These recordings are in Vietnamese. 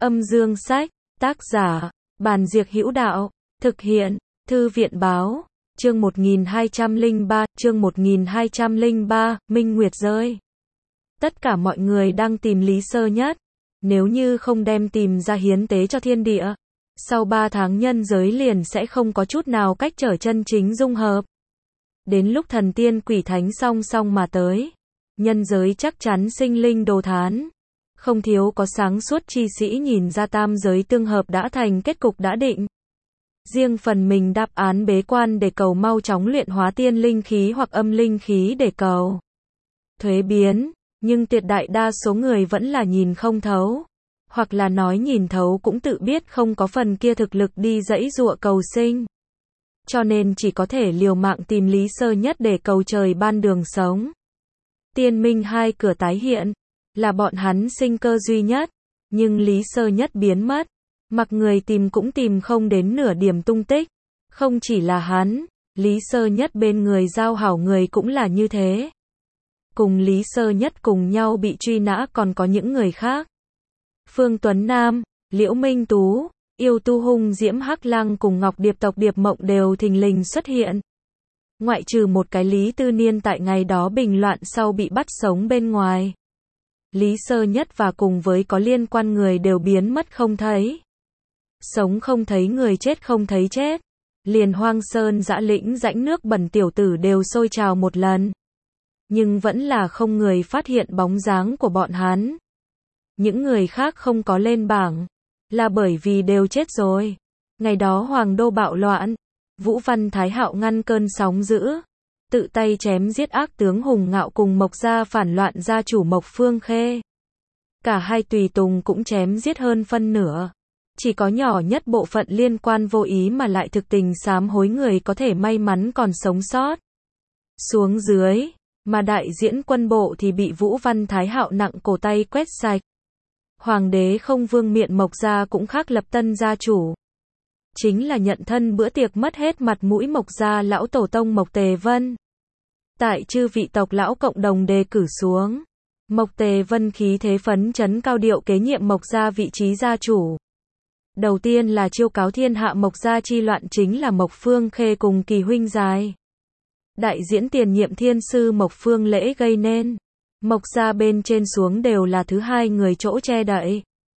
Âm dương sách, tác giả, Bàn Diệc Hữu Đạo, thực hiện, Thư viện báo, chương 1203, Minh Nguyệt rơi. Tất cả mọi người đang tìm Lý Sơ Nhất, nếu như không đem tìm ra hiến tế cho thiên địa, sau 3 tháng nhân giới liền sẽ không có chút nào cách trở chân chính dung hợp. Đến lúc thần tiên quỷ thánh song song mà tới, nhân giới chắc chắn sinh linh đồ thán. Không thiếu có sáng suốt chi sĩ nhìn ra tam giới tương hợp đã thành kết cục đã định. Riêng phần mình đáp án bế quan để cầu mau chóng luyện hóa tiên linh khí hoặc âm linh khí để cầu thuế biến, nhưng tuyệt đại đa số người vẫn là nhìn không thấu, hoặc là nói nhìn thấu cũng tự biết không có phần kia thực lực đi giãy giụa cầu sinh. Cho nên chỉ có thể liều mạng tìm Lý Sơ Nhất để cầu trời ban đường sống. Tiên minh hai cửa tái hiện, là bọn hắn sinh cơ duy nhất, nhưng Lý Sơ Nhất biến mất, mặc người tìm cũng tìm không đến nửa điểm tung tích. Không chỉ là hắn, Lý Sơ Nhất bên người giao hảo người cũng là như thế. Cùng Lý Sơ Nhất cùng nhau bị truy nã còn có những người khác. Phương Tuấn Nam, Liễu Minh Tú, yêu tu hung diễm Hắc Lăng cùng Ngọc Điệp tộc Điệp Mộng đều thình lình xuất hiện. Ngoại trừ một cái Lý Tư Niên tại ngày đó bình loạn sau bị bắt sống bên ngoài. Lý Sơ Nhất và cùng với có liên quan người đều biến mất không thấy. Sống không thấy người, chết không thấy chết. Liền Hoang Sơn dã lĩnh rãnh nước bẩn tiểu tử đều sôi trào một lần. Nhưng vẫn là không người phát hiện bóng dáng của bọn hắn. Những người khác không có lên bảng, là bởi vì đều chết rồi. Ngày đó Hoàng Đô bạo loạn, Vũ Văn Thái Hạo ngăn cơn sóng dữ, tự tay chém giết ác tướng Hùng Ngạo cùng Mộc gia phản loạn gia chủ Mộc Phương Khê. Cả hai tùy tùng cũng chém giết hơn phân nửa. Chỉ có nhỏ nhất bộ phận liên quan vô ý mà lại thực tình sám hối người có thể may mắn còn sống sót. Xuống dưới, mà đại diễn quân bộ thì bị Vũ Văn Thái Hạo nặng cổ tay quét sạch. Hoàng đế không vương miện Mộc gia cũng khác lập tân gia chủ. Chính là nhận thân bữa tiệc mất hết mặt mũi Mộc gia lão tổ tông Mộc Tề Vân. Tại chư vị tộc lão cộng đồng đề cử xuống, Mộc Tề Vân khí thế phấn chấn cao điệu kế nhiệm Mộc gia vị trí gia chủ. Đầu tiên là chiêu cáo thiên hạ Mộc gia chi loạn chính là Mộc Phương Khê cùng Kỳ huynh dài. Đại diễn tiền nhiệm thiên sư Mộc Phương Lễ gây nên. Mộc gia bên trên xuống đều là thứ hai người chỗ che đậy.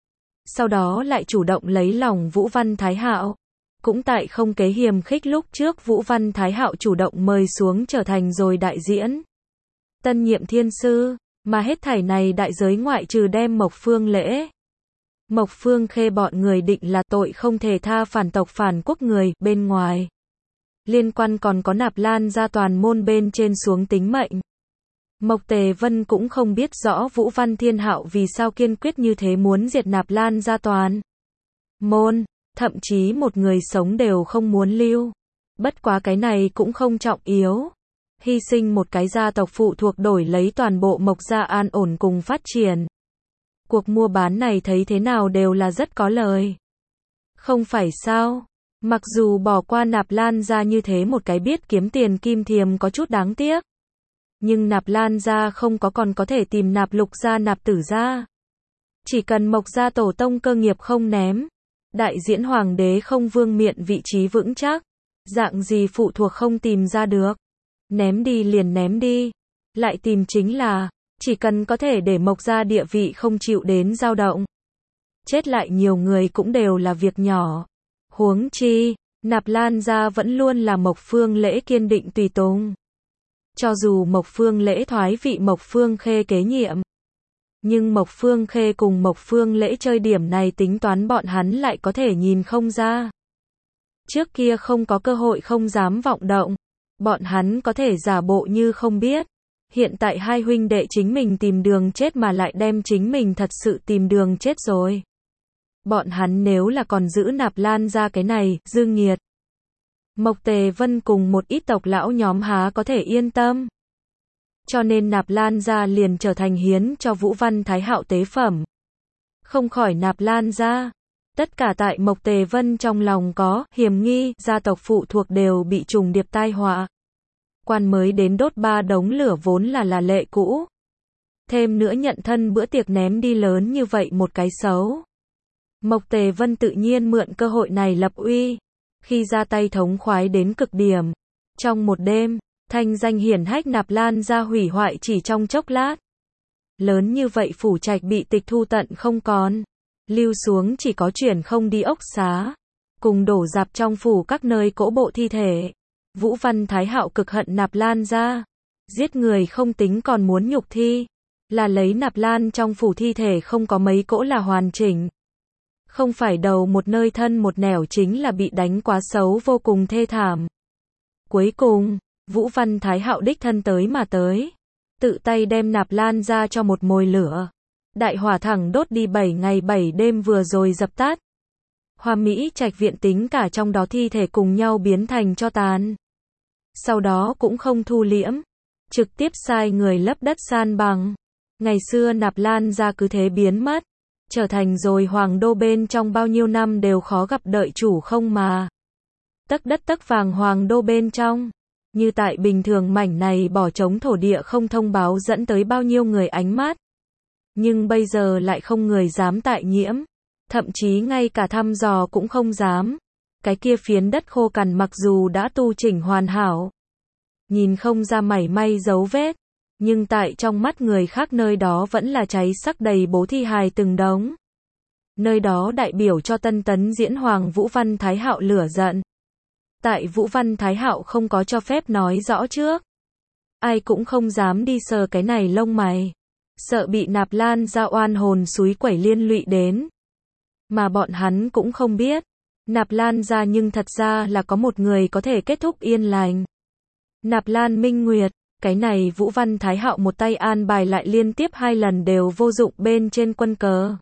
Sau đó lại chủ động lấy lòng Vũ Văn Thái Hạo. Cũng tại không kế hiềm khích lúc trước Vũ Văn Thái Hạo chủ động mời xuống trở thành rồi đại diễn tân nhiệm thiên sư, mà hết thảy này đại giới ngoại trừ đem Mộc Phương Lễ, Mộc Phương Khê bọn người định là tội không thể tha phản tộc phản quốc người bên ngoài. Liên quan còn có Nạp Lan gia toàn môn bên trên xuống tính mệnh. Mộc Tề Vân cũng không biết rõ Vũ Văn Thiên Hạo vì sao kiên quyết như thế muốn diệt Nạp Lan gia toàn môn, thậm chí một người sống đều không muốn lưu. Bất quá cái này cũng không trọng yếu. Hy sinh một cái gia tộc phụ thuộc đổi lấy toàn bộ Mộc gia an ổn cùng phát triển. Cuộc mua bán này thấy thế nào đều là rất có lời. Không phải sao? Mặc dù bỏ qua Nạp Lan gia như thế một cái biết kiếm tiền kim thiềm có chút đáng tiếc. Nhưng Nạp Lan gia không có còn có thể tìm Nạp Lục gia Nạp Tử gia. Chỉ cần Mộc gia tổ tông cơ nghiệp không ném. Đại diễn hoàng đế không vương miện vị trí vững chắc. Dạng gì phụ thuộc không tìm ra được. Ném đi liền ném đi. Lại tìm chính là, chỉ cần có thể để Mộc gia địa vị không chịu đến dao động. Chết lại nhiều người cũng đều là việc nhỏ. Huống chi, Nạp Lan gia vẫn luôn là Mộc Phương Lễ kiên định tùy tùng. Cho dù Mộc Phương Lễ thoái vị Mộc Phương Khê kế nhiệm. Nhưng Mộc Phương Khê cùng Mộc Phương Lễ chơi điểm này tính toán bọn hắn lại có thể nhìn không ra. Trước kia không có cơ hội không dám vọng động. Bọn hắn có thể giả bộ như không biết. Hiện tại hai huynh đệ chính mình tìm đường chết mà lại đem chính mình thật sự tìm đường chết rồi. Bọn hắn nếu là còn giữ Nạp Lan ra cái này, dương nghiệt. Mộc Tề Vân cùng một ít tộc lão nhóm há có thể yên tâm. Cho nên Nạp Lan gia liền trở thành hiến cho Vũ Văn Thái Hạo tế phẩm. Không khỏi Nạp Lan gia. Tất cả tại Mộc Tề Vân trong lòng có hiềm nghi, gia tộc phụ thuộc đều bị trùng điệp tai họa. Quan mới đến đốt 3 đống lửa vốn là lệ cũ. Thêm nữa nhận thân bữa tiệc ném đi lớn như vậy một cái xấu. Mộc Tề Vân tự nhiên mượn cơ hội này lập uy. Khi ra tay thống khoái đến cực điểm. Trong một đêm, thanh danh hiển hách Nạp Lan gia hủy hoại chỉ trong chốc lát. Lớn như vậy phủ trạch bị tịch thu tận không còn. Lưu xuống chỉ có chuyển không đi ốc xá. Cùng đổ rạp trong phủ các nơi cỗ bộ thi thể. Vũ Văn Thái Hạo cực hận Nạp Lan gia. Giết người không tính còn muốn nhục thi. Là lấy Nạp Lan trong phủ thi thể không có mấy cỗ là hoàn chỉnh. Không phải đầu một nơi thân một nẻo chính là bị đánh quá xấu vô cùng thê thảm. Cuối cùng, Vũ Văn Thái Hạo đích thân tới mà tới. Tự tay đem Nạp Lan ra cho một mồi lửa. Đại hỏa thẳng đốt đi 7 ngày 7 đêm vừa rồi dập tắt. Hoa Mỹ Trạch viện tính cả trong đó thi thể cùng nhau biến thành tro tàn. Sau đó cũng không thu liễm. Trực tiếp sai người lấp đất san bằng. Ngày xưa Nạp Lan ra cứ thế biến mất. Trở thành rồi hoàng đô bên trong bao nhiêu năm đều khó gặp đợi chủ không mà. Tấc đất tấc vàng hoàng đô bên trong. Như tại bình thường mảnh này bỏ trống thổ địa không thông báo dẫn tới bao nhiêu người ánh mắt. Nhưng bây giờ lại không người dám tại nhiễm. Thậm chí ngay cả thăm dò cũng không dám. Cái kia phiến đất khô cằn mặc dù đã tu chỉnh hoàn hảo. Nhìn không ra mảy may dấu vết. Nhưng tại trong mắt người khác nơi đó vẫn là cháy sắc đầy bố thi hài từng đống. Nơi đó đại biểu cho tân tấn diễn hoàng Vũ Văn Thái Hạo lửa giận. Tại Vũ Văn Thái Hạo không có cho phép nói rõ trước. Ai cũng không dám đi sờ cái này lông mày. Sợ bị Nạp Lan ra oan hồn suối quẩy liên lụy đến. Mà bọn hắn cũng không biết. Nạp Lan ra nhưng thật ra là có một người có thể kết thúc yên lành. Nạp Lan Minh Nguyệt. Cái này Vũ Văn Thái Hạo một tay an bài lại liên tiếp 2 lần đều vô dụng bên trên quân cờ.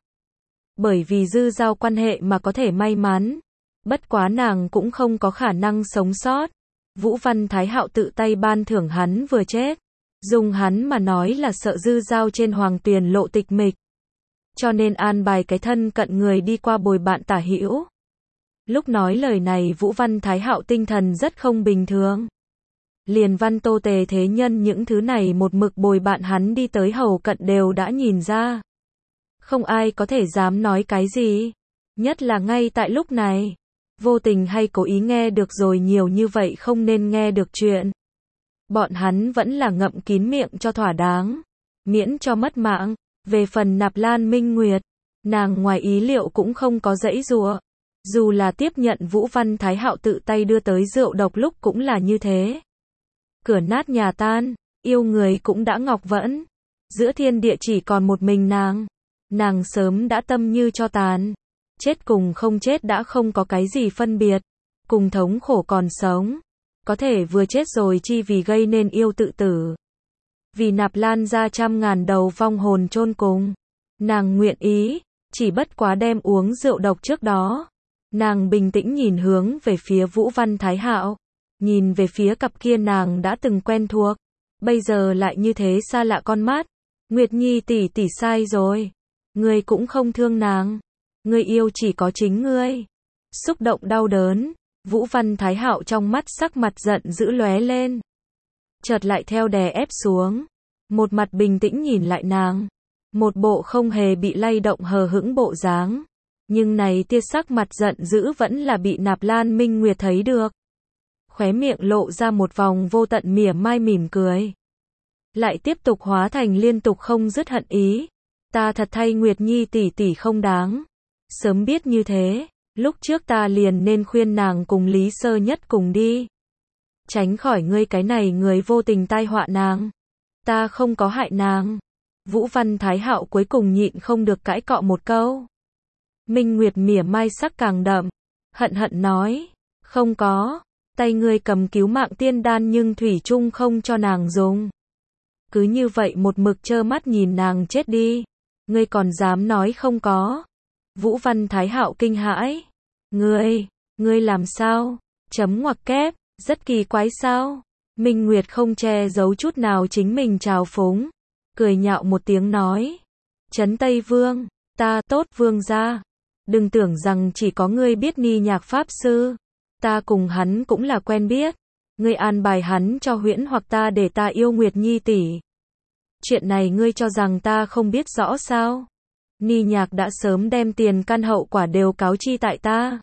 Bởi vì dư giao quan hệ mà có thể may mắn. Bất quá nàng cũng không có khả năng sống sót. Vũ Văn Thái Hạo tự tay ban thưởng hắn vừa chết. Dùng hắn mà nói là sợ dư giao trên hoàng tuyền lộ tịch mịch. Cho nên an bài cái thân cận người đi qua bồi bạn tả hữu. Lúc nói lời này Vũ Văn Thái Hạo tinh thần rất không bình thường. Liền Văn Tô Tề thế nhân những thứ này một mực bồi bạn hắn đi tới hầu cận đều đã nhìn ra. Không ai có thể dám nói cái gì. Nhất là ngay tại lúc này. Vô tình hay cố ý nghe được rồi nhiều như vậy không nên nghe được chuyện. Bọn hắn vẫn là ngậm kín miệng cho thỏa đáng. Miễn cho mất mạng. Về phần Nạp Lan Minh Nguyệt. Nàng ngoài ý liệu cũng không có giãy giụa. Dù là tiếp nhận Vũ Văn Thái Hạo tự tay đưa tới rượu độc lúc cũng là như thế. Cửa nát nhà tan, yêu người cũng đã ngọc vẫn. Giữa thiên địa chỉ còn một mình nàng. Nàng sớm đã tâm như tro tàn. Chết cùng không chết đã không có cái gì phân biệt. Cùng thống khổ còn sống. Có thể vừa chết rồi chi vì gây nên yêu tự tử. Vì Nạp Lan ra 100.000 đầu vong hồn chôn cùng. Nàng nguyện ý, chỉ bất quá đem uống rượu độc trước đó. Nàng bình tĩnh nhìn hướng về phía Vũ Văn Thái Hạo. Nhìn về phía cặp kia nàng đã từng quen thuộc. Bây giờ lại như thế xa lạ con mắt. Nguyệt Nhi tỷ tỷ sai rồi. Ngươi cũng không thương nàng. Ngươi yêu chỉ có chính ngươi. Xúc động đau đớn. Vũ Văn Thái Hạo trong mắt sắc mặt giận dữ lóe lên. Chợt lại theo đè ép xuống. Một mặt bình tĩnh nhìn lại nàng. Một bộ không hề bị lay động hờ hững bộ dáng. Nhưng này tia sắc mặt giận dữ vẫn là bị Nạp Lan Minh Nguyệt thấy được. Khóe miệng lộ ra một vòng vô tận mỉa mai mỉm cười. Lại tiếp tục hóa thành liên tục không dứt hận ý. Ta thật thay Nguyệt Nhi tỷ tỷ không đáng. Sớm biết như thế, lúc trước ta liền nên khuyên nàng cùng Lý Sơ Nhất cùng đi. Tránh khỏi ngươi cái này người vô tình tai họa nàng. Ta không có hại nàng. Vũ Văn Thái Hạo cuối cùng nhịn không được cãi cọ một câu. Minh Nguyệt mỉa mai sắc càng đậm. Hận hận nói. Không có. Tay ngươi cầm cứu mạng tiên đan nhưng thủy chung không cho nàng dùng. Cứ như vậy một mực trơ mắt nhìn nàng chết đi. Ngươi còn dám nói không có. Vũ Văn Thái Hạo kinh hãi. Ngươi làm sao? Chấm ngoặc kép, rất kỳ quái sao? Minh Nguyệt không che giấu chút nào chính mình trào phúng. Cười nhạo một tiếng nói. Trấn Tây Vương, ta tốt vương gia. Đừng tưởng rằng chỉ có ngươi biết ni nhạc pháp sư. Ta cùng hắn cũng là quen biết. Ngươi an bài hắn cho huyễn hoặc ta để ta yêu Nguyệt Nhi tỷ. Chuyện này ngươi cho rằng ta không biết rõ sao? Ni Nhạc đã sớm đem tiền căn hậu quả đều cáo chi tại ta.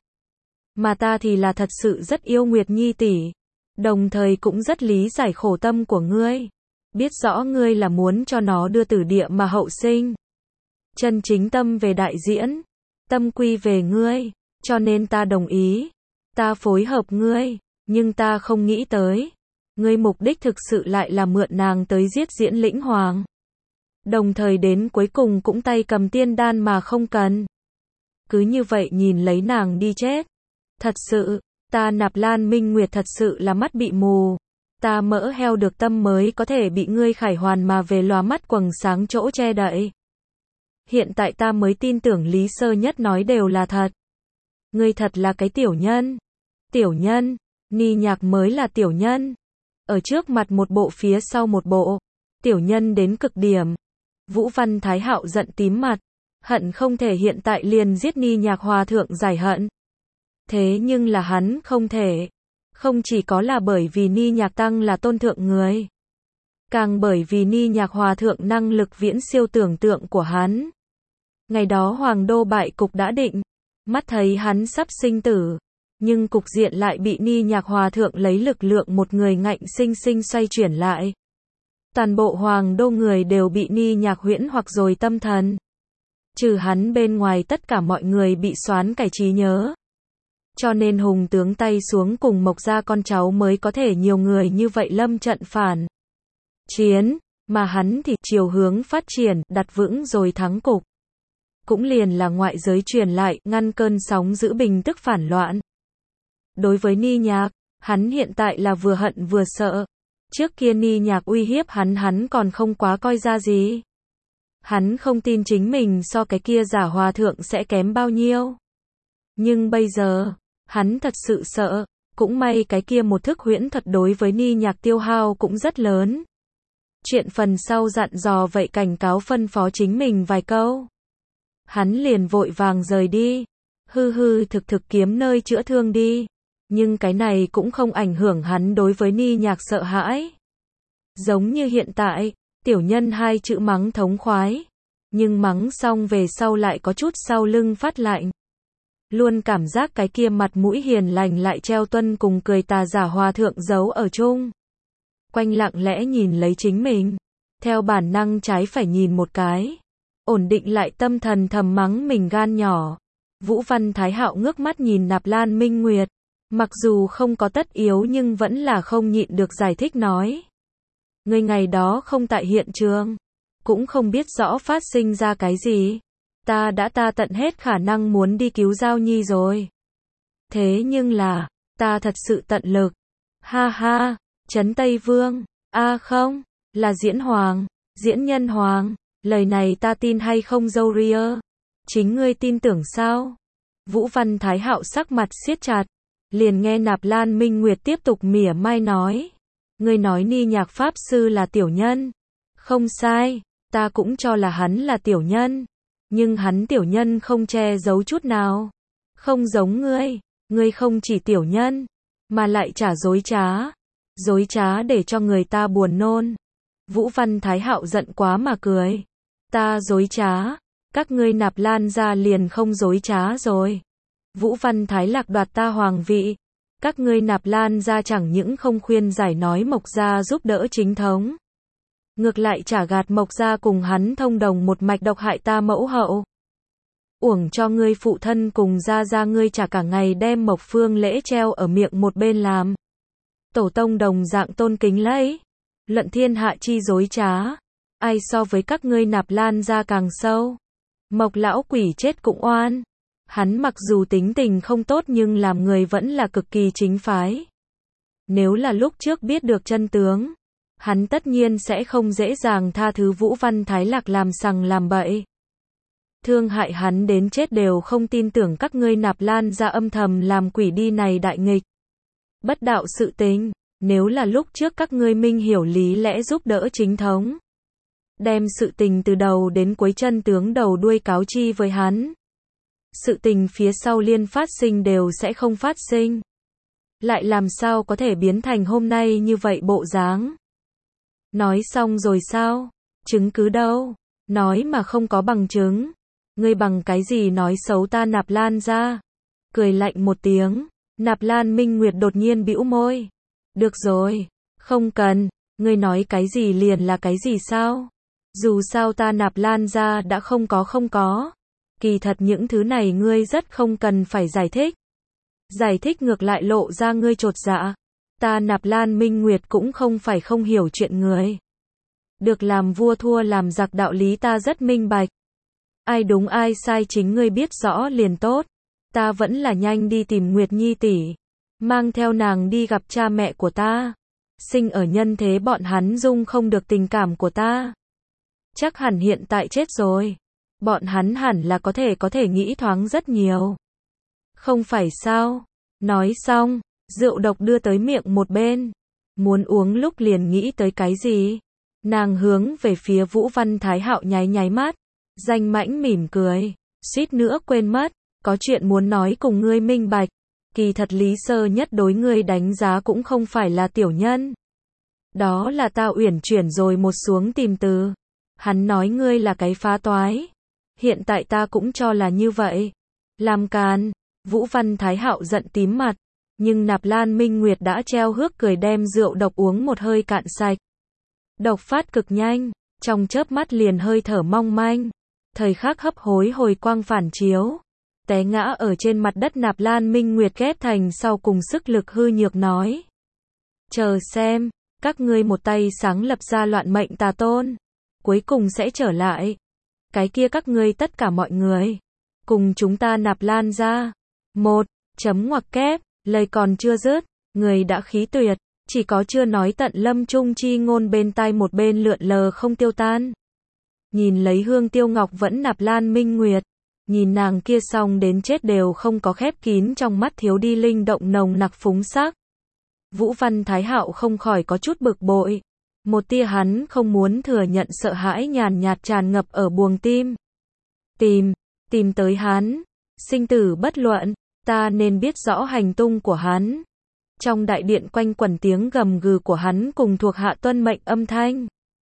Mà ta thì là thật sự rất yêu Nguyệt Nhi tỷ, đồng thời cũng rất lý giải khổ tâm của ngươi. Biết rõ ngươi là muốn cho nó đưa tử địa mà hậu sinh. Chân chính tâm về đại diễn, tâm quy về ngươi, cho nên ta đồng ý. Ta phối hợp ngươi, nhưng ta không nghĩ tới. Ngươi mục đích thực sự lại là mượn nàng tới giết Diễn Lĩnh Hoàng. Đồng thời đến cuối cùng cũng tay cầm tiên đan mà không cần. Cứ như vậy nhìn lấy nàng đi chết. Thật sự, ta Nạp Lan Minh Nguyệt thật sự là mắt bị mù. Ta mỡ heo được tâm mới có thể bị ngươi khải hoàn mà về lóa mắt quầng sáng chỗ che đậy. Hiện tại ta mới tin tưởng Lý Sơ Nhất nói đều là thật. Ngươi thật là cái tiểu nhân. Tiểu nhân, Ni Nhạc mới là tiểu nhân. Ở trước mặt một bộ phía sau một bộ. Tiểu nhân đến cực điểm. Vũ Văn Thái Hạo giận tím mặt. Hận không thể hiện tại liền giết Ni Nhạc hòa thượng giải hận. Thế nhưng là hắn không thể. Không chỉ có là bởi vì Ni Nhạc Tăng là tôn thượng người. Càng bởi vì Ni Nhạc hòa thượng năng lực viễn siêu tưởng tượng của hắn. Ngày đó Hoàng đô bại cục đã định. Mắt thấy hắn sắp sinh tử. Nhưng cục diện lại bị Ni Nhạc hòa thượng lấy lực lượng một người ngạnh sinh sinh xoay chuyển lại. Toàn bộ Hoàng đô người đều bị Ni Nhạc huyễn hoặc rồi tâm thần. Trừ hắn bên ngoài tất cả mọi người bị xoán cải trí nhớ. Cho nên Hùng tướng tay xuống cùng Mộc gia con cháu mới có thể nhiều người như vậy lâm trận phản chiến, mà hắn thì chiều hướng phát triển, đặt vững rồi thắng cục. Cũng liền là ngoại giới truyền lại, ngăn cơn sóng giữ bình tức phản loạn. Đối với Ni Nhạc, hắn hiện tại là vừa hận vừa sợ. Trước kia Ni Nhạc uy hiếp hắn còn không quá coi ra gì. Hắn không tin chính mình so cái kia giả hòa thượng sẽ kém bao nhiêu. Nhưng bây giờ, hắn thật sự sợ. Cũng may cái kia một thức huyễn thuật đối với Ni Nhạc tiêu hao cũng rất lớn. Chuyện phần sau dặn dò vậy cảnh cáo phân phó chính mình vài câu. Hắn liền vội vàng rời đi. Hư thực kiếm nơi chữa thương đi. Nhưng cái này cũng không ảnh hưởng hắn đối với Ni Nhạc sợ hãi. Giống như hiện tại, tiểu nhân hai chữ mắng thống khoái. Nhưng mắng xong về sau lại có chút sau lưng phát lạnh. Luôn cảm giác cái kia mặt mũi hiền lành lại treo tuân cùng cười tà giả hòa thượng giấu ở chung. Quanh lặng lẽ nhìn lấy chính mình. Theo bản năng trái phải nhìn một cái. Ổn định lại tâm thần thầm mắng mình gan nhỏ. Vũ Văn Thái Hạo ngước mắt nhìn Nạp Lan Minh Nguyệt. Mặc dù không có tất yếu nhưng vẫn là không nhịn được giải thích nói. Ngươi ngày đó không tại hiện trường. Cũng không biết rõ phát sinh ra cái gì. Ta tận hết khả năng muốn đi cứu Giao Nhi rồi. Thế nhưng là, ta thật sự tận lực. Ha ha, Trấn Tây Vương. Không, là Diễn Hoàng, Diễn Nhân Hoàng. Lời này ta tin hay không dâu ria? Chính ngươi tin tưởng sao? Vũ Văn Thái Hạo sắc mặt siết chặt. Liền nghe Nạp Lan Minh Nguyệt tiếp tục mỉa mai nói. Ngươi nói Ni Nhạc Pháp Sư là tiểu nhân. Không sai, ta cũng cho là hắn là tiểu nhân. Nhưng hắn tiểu nhân không che giấu chút nào. Không giống ngươi, ngươi không chỉ tiểu nhân, mà lại trả dối trá. Dối trá để cho người ta buồn nôn. Vũ Văn Thái Hạo giận quá mà cười. Ta dối trá, các ngươi Nạp Lan gia liền không dối trá rồi. Vũ Văn Thái Lạc đoạt ta hoàng vị. Các ngươi Nạp Lan gia chẳng những không khuyên giải nói Mộc gia giúp đỡ chính thống. Ngược lại trả gạt Mộc gia cùng hắn thông đồng một mạch độc hại ta mẫu hậu. Uổng cho ngươi phụ thân cùng gia ngươi trả cả ngày đem Mộc Phương lễ treo ở miệng một bên làm. Tổ tông đồng dạng tôn kính lấy. Luận thiên hạ chi dối trá. Ai so với các ngươi Nạp Lan gia càng sâu. Mộc lão quỷ chết cũng oan. Hắn mặc dù tính tình không tốt nhưng làm người vẫn là cực kỳ chính phái. Nếu là lúc trước biết được chân tướng, hắn tất nhiên sẽ không dễ dàng tha thứ Vũ Văn Thái Lạc làm sằng làm bậy. Thương hại hắn đến chết đều không tin tưởng các ngươi Nạp Lan gia âm thầm làm quỷ đi này đại nghịch. Bất đạo sự tình, nếu là lúc trước các ngươi minh hiểu lý lẽ giúp đỡ chính thống. Đem sự tình từ đầu đến cuối chân tướng đầu đuôi cáo chi với hắn. Sự tình phía sau liên phát sinh đều sẽ không phát sinh. Lại làm sao có thể biến thành hôm nay như vậy bộ dáng. Nói xong rồi sao? Chứng cứ đâu? Nói mà không có bằng chứng. Ngươi bằng cái gì nói xấu ta Nạp Lan gia? Cười lạnh một tiếng, Nạp Lan Minh Nguyệt đột nhiên bĩu môi. Được rồi, không cần, ngươi nói cái gì liền là cái gì sao? Dù sao ta Nạp Lan gia đã không có. Kỳ thật những thứ này ngươi rất không cần phải giải thích. Giải thích ngược lại lộ ra ngươi chột dạ. Ta Nạp Lan Minh Nguyệt cũng không phải không hiểu chuyện người. Được làm vua thua làm giặc đạo lý ta rất minh bạch. Ai đúng ai sai chính ngươi biết rõ liền tốt. Ta vẫn là nhanh đi tìm Nguyệt Nhi tỷ, mang theo nàng đi gặp cha mẹ của ta. Sinh ở nhân thế bọn hắn dung không được tình cảm của ta. Chắc hẳn hiện tại chết rồi. Bọn hắn hẳn là có thể nghĩ thoáng rất nhiều. Không phải sao? Nói xong, rượu độc đưa tới miệng một bên. Muốn uống lúc liền nghĩ tới cái gì? Nàng hướng về phía Vũ Văn Thái Hạo nháy mắt. Danh mãnh mỉm cười. Suýt nữa quên mất. Có chuyện muốn nói cùng ngươi minh bạch. Kỳ thật Lý Sơ Nhất đối ngươi đánh giá cũng không phải là tiểu nhân. Đó là ta uyển chuyển rồi một xuống tìm từ. Hắn nói ngươi là cái phá toái. Hiện tại ta cũng cho là như vậy. Làm càn. Vũ Văn Thái Hạo giận tím mặt. Nhưng Nạp Lan Minh Nguyệt đã treo hước cười đem rượu độc uống một hơi cạn sạch. Độc phát cực nhanh. Trong chớp mắt liền hơi thở mong manh. Thời khắc hấp hối hồi quang phản chiếu. Té ngã ở trên mặt đất Nạp Lan Minh Nguyệt ghét thành sau cùng sức lực hư nhược nói. Chờ xem, các ngươi một tay sáng lập ra loạn mệnh tà tôn. Cuối cùng sẽ trở lại. Cái kia các ngươi tất cả mọi người. Cùng chúng ta Nạp Lan ra. Một, chấm ngoặc kép, lời còn chưa dứt. Người đã khí tuyệt. Chỉ có chưa nói tận lâm trung chi ngôn bên tai một bên lượn lờ không tiêu tan. Nhìn lấy Hương Tiêu Ngọc vẫn Nạp Lan Minh Nguyệt. Nhìn nàng kia xong đến chết đều không có khép kín trong mắt thiếu đi linh động nồng nặc phúng sắc. Vũ Văn Thái Hạo không khỏi có chút bực bội. Một tia hắn không muốn thừa nhận sợ hãi nhàn nhạt tràn ngập ở buồng tim. Tìm tới hắn. Sinh tử bất luận, ta nên biết rõ hành tung của hắn. Trong đại điện quanh quẩn tiếng gầm gừ của hắn cùng thuộc hạ tuân mệnh âm thanh.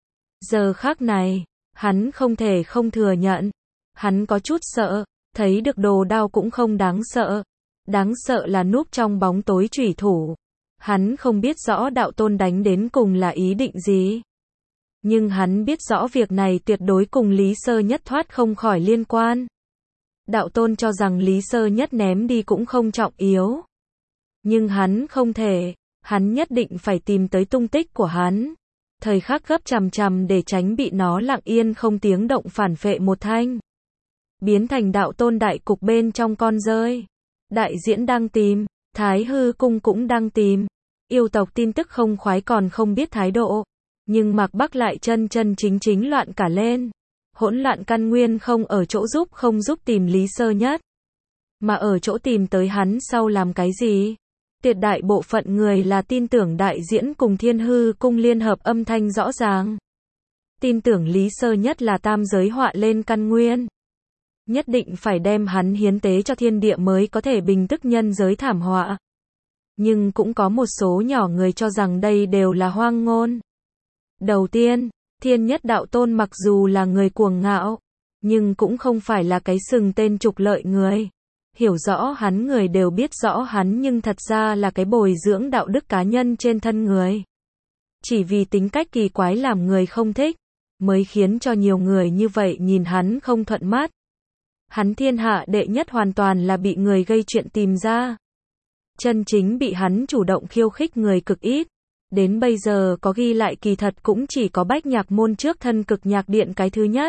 Giờ khắc này, hắn không thể không thừa nhận. Hắn có chút sợ, thấy được đồ đao cũng không đáng sợ. Đáng sợ là núp trong bóng tối chủy thủ. Hắn không biết rõ đạo tôn đánh đến cùng là ý định gì. Nhưng hắn biết rõ việc này tuyệt đối cùng Lý Sơ Nhất thoát không khỏi liên quan. Đạo tôn cho rằng Lý Sơ Nhất ném đi cũng không trọng yếu. Nhưng hắn không thể, hắn nhất định phải tìm tới tung tích của hắn. Thời khắc gấp chằm để tránh bị nó lặng yên không tiếng động phản phệ một thanh. Biến thành đạo tôn đại cục bên trong con rơi. Đại diễn đang tìm, Thái Hư Cung cũng đang tìm. Yêu tộc tin tức không khoái còn không biết thái độ. Nhưng Mạc Bắc lại chân chính loạn cả lên. Hỗn loạn căn nguyên không ở chỗ không giúp tìm Lý Sơ Nhất. Mà ở chỗ tìm tới hắn sau làm cái gì? Tuyệt đại bộ phận người là tin tưởng đại diễn cùng Thiên Hư Cung liên hợp âm thanh rõ ràng. Tin tưởng Lý Sơ Nhất là tam giới họa lên căn nguyên. Nhất định phải đem hắn hiến tế cho thiên địa mới có thể bình tức nhân giới thảm họa. Nhưng cũng có một số nhỏ người cho rằng đây đều là hoang ngôn. Đầu tiên, Thiên Nhất Đạo Tôn mặc dù là người cuồng ngạo, nhưng cũng không phải là cái sừng tên trục lợi người. Hiểu rõ hắn người đều biết rõ hắn nhưng thật ra là cái bồi dưỡng đạo đức cá nhân trên thân người. Chỉ vì tính cách kỳ quái làm người không thích, mới khiến cho nhiều người như vậy nhìn hắn không thuận mắt. Hắn thiên hạ đệ nhất hoàn toàn là bị người gây chuyện tìm ra. Chân chính bị hắn chủ động khiêu khích người cực ít. Đến bây giờ có ghi lại kỳ thật cũng chỉ có Bách Nhạc Môn trước thân Cực Nhạc Điện cái thứ nhất.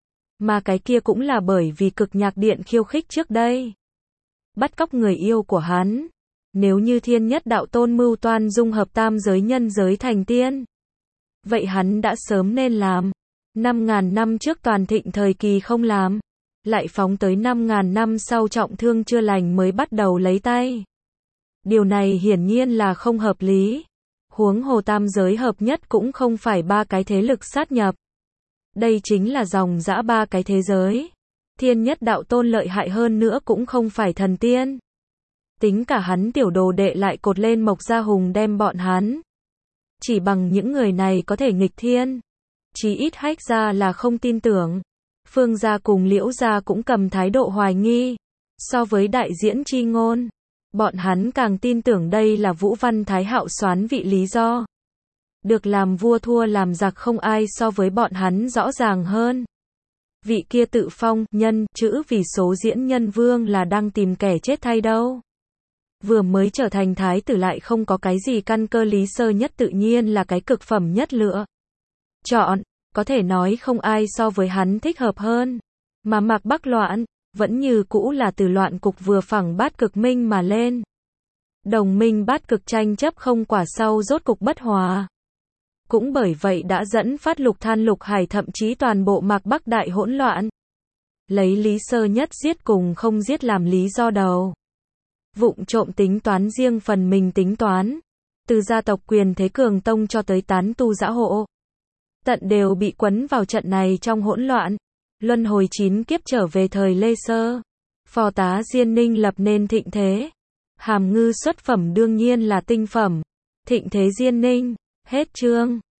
Mà cái kia cũng là bởi vì Cực Nhạc Điện khiêu khích trước đây. Bắt cóc người yêu của hắn. Nếu như Thiên Nhất Đạo Tôn mưu toan dung hợp tam giới nhân giới thành tiên. Vậy hắn đã sớm nên làm. 5.000 năm trước toàn thịnh thời kỳ không làm. Lại phóng tới 5.000 năm sau trọng thương chưa lành mới bắt đầu lấy tay. Điều này hiển nhiên là không hợp lý. Huống hồ tam giới hợp nhất cũng không phải ba cái thế lực sát nhập. Đây chính là dòng dã ba cái thế giới. Thiên Nhất Đạo Tôn lợi hại hơn nữa cũng không phải thần tiên. Tính cả hắn tiểu đồ đệ lại cột lên Mộc Gia Hùng đem bọn hắn. Chỉ bằng những người này có thể nghịch thiên. Chí ít Hách gia là không tin tưởng. Phương gia cùng Liễu gia cũng cầm thái độ hoài nghi. So với đại diễn chi ngôn, bọn hắn càng tin tưởng đây là Vũ Văn Thái Hạo soán vị lý do. Được làm vua thua làm giặc không ai so với bọn hắn rõ ràng hơn. Vị kia tự phong, nhân, chữ vì số diễn nhân vương là đang tìm kẻ chết thay đâu. Vừa mới trở thành thái tử lại không có cái gì căn cơ, Lý Sơ Nhất tự nhiên là cái cực phẩm nhất lựa chọn, có thể nói không ai so với hắn thích hợp hơn. Mà Mạc Bắc loạn, vẫn như cũ là từ loạn cục vừa phẳng bát cực minh mà lên. Đồng minh bát cực tranh chấp không quả sau rốt cục bất hòa. Cũng bởi vậy đã dẫn phát lục than lục hải thậm chí toàn bộ Mạc Bắc đại hỗn loạn. Lấy Lý Sơ Nhất giết cùng không giết làm lý do đầu. Vụng trộm tính toán riêng phần mình tính toán. Từ gia tộc quyền thế cường tông cho tới tán tu dã hộ. Tận đều bị quấn vào trận này trong hỗn loạn. Luân hồi 9 kiếp trở về thời Lê Sơ. Phò tá Diên Ninh lập nên thịnh thế. Hàm Ngư xuất phẩm đương nhiên là tinh phẩm. Thịnh thế Diên Ninh. Hết chương.